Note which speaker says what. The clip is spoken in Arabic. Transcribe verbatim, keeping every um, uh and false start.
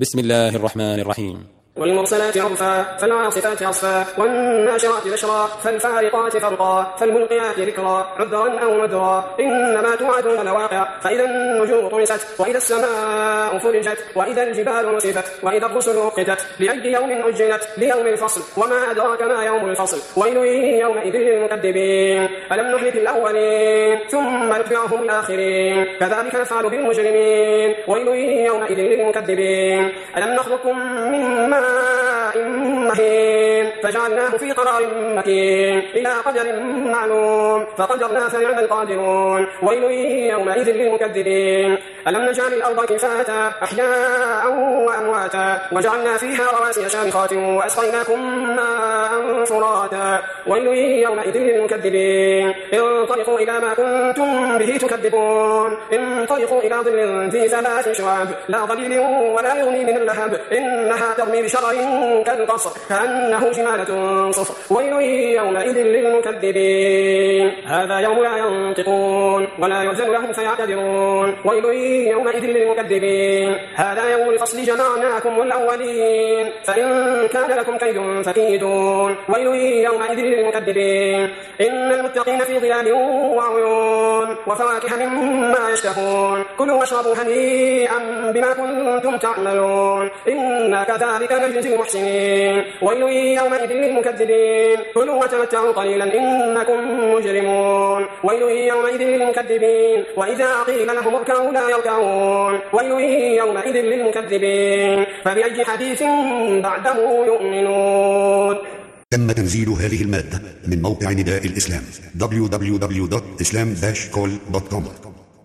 Speaker 1: بسم الله الرحمن الرحيم.
Speaker 2: والمرسلات عرفا فالعاصفات عصفا والناشرات نشرا فالفارقات فرقا فالملقيات ذكرا عذرا أو مدرا إنما توعدون لواقع فإذا النجوم طمست وإذا السماء فرجت وإذا الجبال نسفت وإذا الرسل أقتت لأي يوم أجلت ليوم الفصل وما أدراك ما يوم الفصل ويل يومئذ للمكذبين ألم نهلك الأولين ثم نتبعهم الآخرين كذلك نفعل بالمجرمين ويل يومئذ للمكذبين ألم نخلقكم من ماء مهين فجعلناه في قرار مكين إلى قدر معلوم فقدرنا فنعم القادرون ويل يومئذ للمكذبين ألم نجعل الأرض كفاتا أحياء وأمواتا وجعلنا فيها رواسي شامخات وأسقيناكم ماء فراتا ويل يومئذ للمكذبين انطلقوا إلى ما كنتم به تكذبون انطلقوا إلى ظل ذي ثلاث شعاب لا ظليل ولا يغني من اللهب إنها ترمي بشرر كالقصر كأنه جمالة صفر ويل يومئذ للمكذبين هذا يوم لا ينطقون ولا يؤذن لهم فيعتذرون ويل يومئذ للمكذبين هذا يوم الفصل جمعناكم والأولين فإن كان لكم كيد فكيدون ويل يومئذ للمكذبين إن المتقين في ظلال وعيون وفواكه مما يشتهون كلوا واشربوا هنيئا بما كنتم تعملون إنا كذلك نجزي المحسنين ويل يومئذ للمكذبين كلوا وتمتعوا قليلا إنكم مجرمون ويل يومئذ للمكذبين وإذا قيل لهم اركعوا لا يركعون ويل يومئذ للمكذبين فبأي حديث بعده يؤمنون.
Speaker 3: تم تنزيل هذه المادة من موقع نداء الإسلام دبليو دبليو دبليو دوت إسلام داش كول دوت كوم.